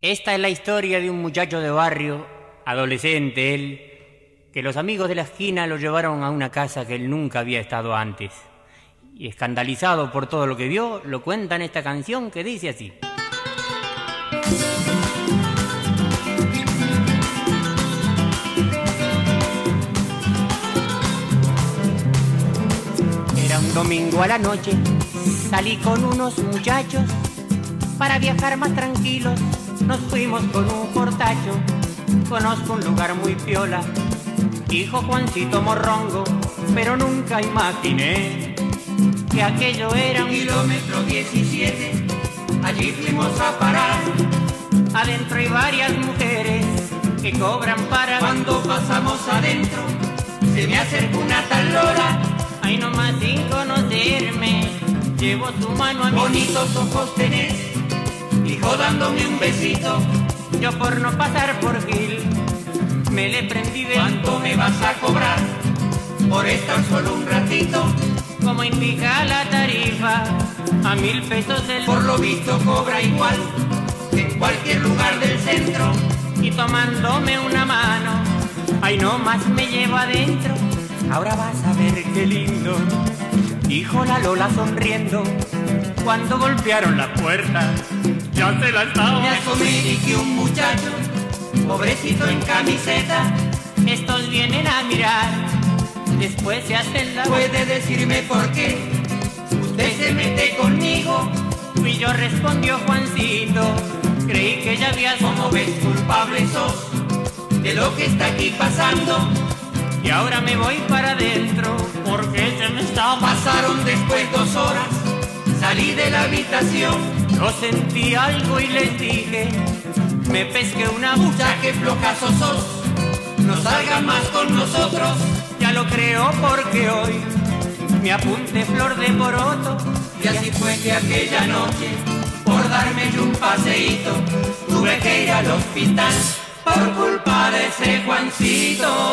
Esta es la historia de un muchacho de barrio, adolescente él, que los amigos de la esquina lo llevaron a una casa que él nunca había estado antes. Y escandalizado por todo lo que vio, lo cuenta en esta canción que dice así. Era un domingo a la noche, salí con unos muchachos para viajar más tranquilos. Nos fuimos con un portacho, conozco un lugar muy piola, dijo Juancito Morrongo, pero nunca imaginé que aquello era un kilómetro 17, allí fuimos a parar. Adentro hay varias mujeres que cobran para... Cuando pasamos adentro, se me acercó una tal Lola. Ay, nomás sin conocerme, llevo su mano a mi... Bonitos ojos tenés, dijo dándome un besito. Yo por no pasar por Gil, me le prendí de... ¿Cuánto me vas a cobrar por estar solo un ratito? Como indica la tarifa, a 1,000 pesos el... Por lo visto cobra igual en cualquier lugar del centro. Y tomándome una mano, ay, nomás me llevo adentro. Ahora vas a ver qué lindo, dijo la Lola sonriendo. Cuando golpearon la puerta, ya se la estaba... Me asomé y que un muchacho, pobrecito en camiseta. Estos vienen a mirar, después se hacen la... ¿Puede decirme por qué usted se mete conmigo? Y yo respondió Juancito, creí que ya habías... Como ves, culpable sos de lo que está aquí pasando. Y ahora me voy para adentro, porque se me está... Pasaron después 2 horas, salí de la habitación. Yo sentí algo y les dije, me pesqué una mucha, que flojazo sos, no salgan más con nosotros. Ya lo creo porque hoy me apunté flor de poroto. Y así fue que aquella noche, por darme yo un paseíto, tuve que ir al hospital por culpa de ese Juancito.